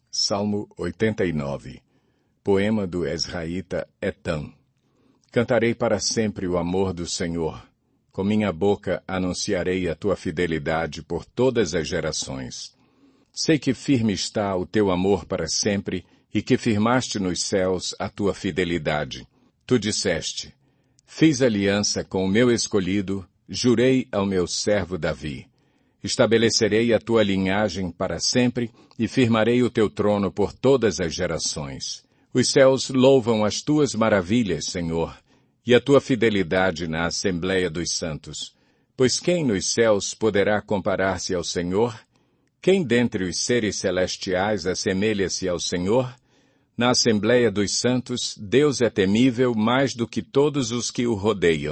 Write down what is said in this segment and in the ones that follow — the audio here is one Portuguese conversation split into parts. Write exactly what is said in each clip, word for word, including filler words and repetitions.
Salmo oitenta e nove. Poema do Ezraíta Etan. Cantarei para sempre o amor do Senhor. Com minha boca anunciarei a tua fidelidade por todas as gerações. Sei que firme está o teu amor para sempre e que firmaste nos céus a tua fidelidade. Tu disseste, fiz aliança com o meu escolhido, jurei ao meu servo Davi. Estabelecerei a tua linhagem para sempre e firmarei o teu trono por todas as gerações. Os céus louvam as tuas maravilhas, Senhor, e a tua fidelidade na Assembleia dos Santos. Pois quem nos céus poderá comparar-se ao Senhor? Quem dentre os seres celestiais assemelha-se ao Senhor? Na Assembleia dos Santos, Deus é temível mais do que todos os que o rodeiam.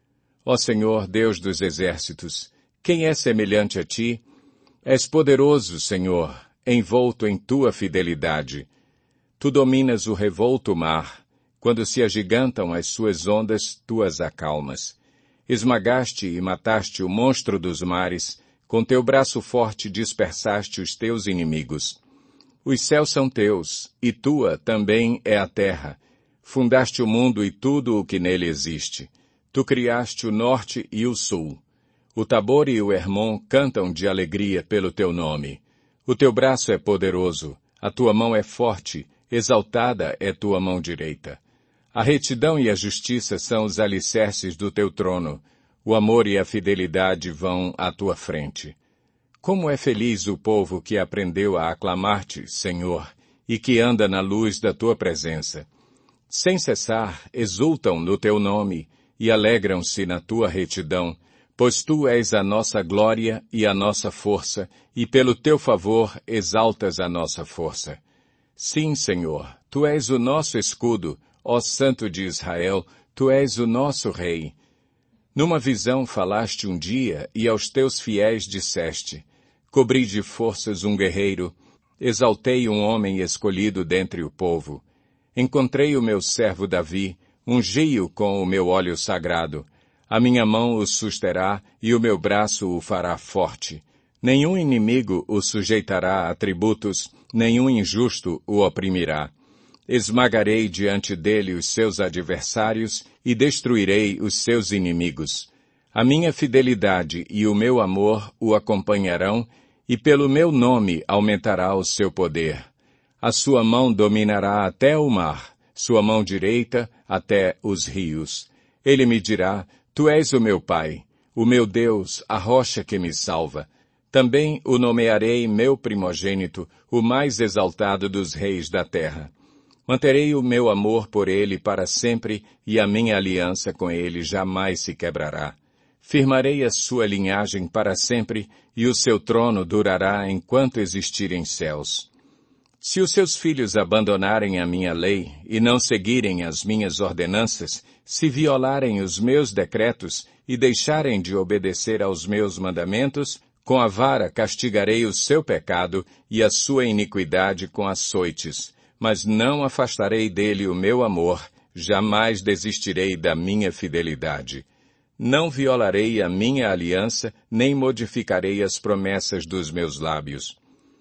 Ó Senhor, Deus dos exércitos, quem é semelhante a ti? És poderoso, Senhor, envolto em tua fidelidade. Tu dominas o revolto mar. Quando se agigantam as suas ondas, tu as acalmas. Esmagaste e mataste o monstro dos mares. Com teu braço forte dispersaste os teus inimigos. Os céus são teus, e tua também é a terra. Fundaste o mundo e tudo o que nele existe. Tu criaste o norte e o sul. O Tabor e o Hermon cantam de alegria pelo teu nome. O teu braço é poderoso, a tua mão é forte, exaltada é tua mão direita. A retidão e a justiça são os alicerces do teu trono. O amor e a fidelidade vão à tua frente. Como é feliz o povo que aprendeu a aclamar-te, Senhor, e que anda na luz da tua presença. Sem cessar, exultam no teu nome e alegram-se na tua retidão, pois tu és a nossa glória e a nossa força, e pelo teu favor exaltas a nossa força. Sim, Senhor, tu és o nosso escudo, ó Santo de Israel, tu és o nosso Rei. Numa visão falaste um dia, e aos teus fiéis disseste, cobri de forças um guerreiro, exaltei um homem escolhido dentre o povo. Encontrei o meu servo Davi, ungi-o com o meu óleo sagrado. A minha mão o susterá e o meu braço o fará forte. Nenhum inimigo o sujeitará a tributos, nenhum injusto o oprimirá. Esmagarei diante dele os seus adversários e destruirei os seus inimigos. A minha fidelidade e o meu amor o acompanharão, e pelo meu nome aumentará o seu poder. A sua mão dominará até o mar, sua mão direita até os rios. Ele me dirá, tu és o meu Pai, o meu Deus, a rocha que me salva. Também o nomearei meu primogênito, o mais exaltado dos reis da terra. Manterei o meu amor por ele para sempre, e a minha aliança com ele jamais se quebrará. Firmarei a sua linhagem para sempre, e o seu trono durará enquanto existirem céus. Se os seus filhos abandonarem a minha lei e não seguirem as minhas ordenanças, se violarem os meus decretos e deixarem de obedecer aos meus mandamentos, com a vara castigarei o seu pecado e a sua iniquidade com açoites, mas não afastarei dele o meu amor, jamais desistirei da minha fidelidade. Não violarei a minha aliança, nem modificarei as promessas dos meus lábios.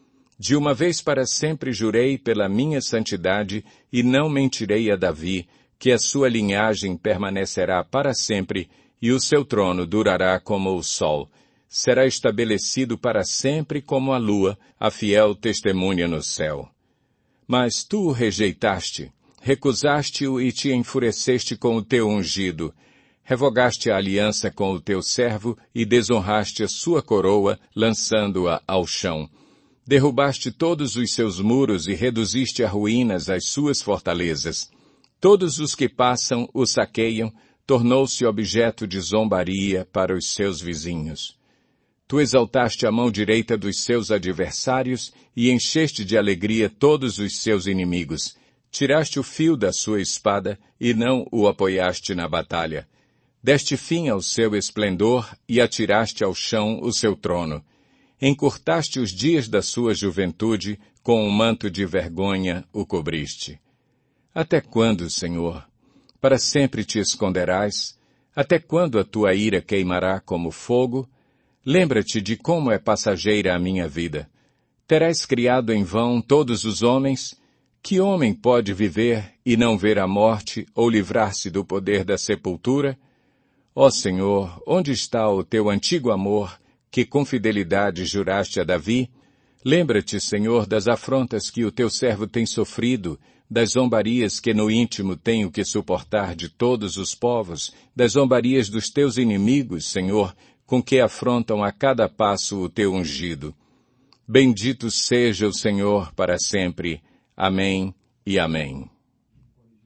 De uma vez para sempre jurei pela minha santidade e não mentirei a Davi, que a sua linhagem permanecerá para sempre e o seu trono durará como o sol. Será estabelecido para sempre como a lua, a fiel testemunha no céu. Mas tu o rejeitaste, recusaste-o e te enfureceste com o teu ungido. Revogaste a aliança com o teu servo e desonraste a sua coroa, lançando-a ao chão. Derrubaste todos os seus muros e reduziste a ruínas as suas fortalezas. Todos os que passam o saqueiam, tornou-se objeto de zombaria para os seus vizinhos. Tu exaltaste a mão direita dos seus adversários e encheste de alegria todos os seus inimigos. Tiraste o fio da sua espada e não o apoiaste na batalha. Deste fim ao seu esplendor e atiraste ao chão o seu trono. Encurtaste os dias da sua juventude, com um manto de vergonha o cobriste. Até quando, Senhor? Para sempre te esconderás? Até quando a tua ira queimará como fogo? Lembra-te de como é passageira a minha vida. Terás criado em vão todos os homens? Que homem pode viver e não ver a morte ou livrar-se do poder da sepultura? Ó Senhor, onde está o teu antigo amor, que com fidelidade juraste a Davi? Lembra-te, Senhor, das afrontas que o teu servo tem sofrido, das zombarias que no íntimo tenho que suportar de todos os povos, das zombarias dos teus inimigos, Senhor, com que afrontam a cada passo o teu ungido. Bendito seja o Senhor para sempre. Amém e amém.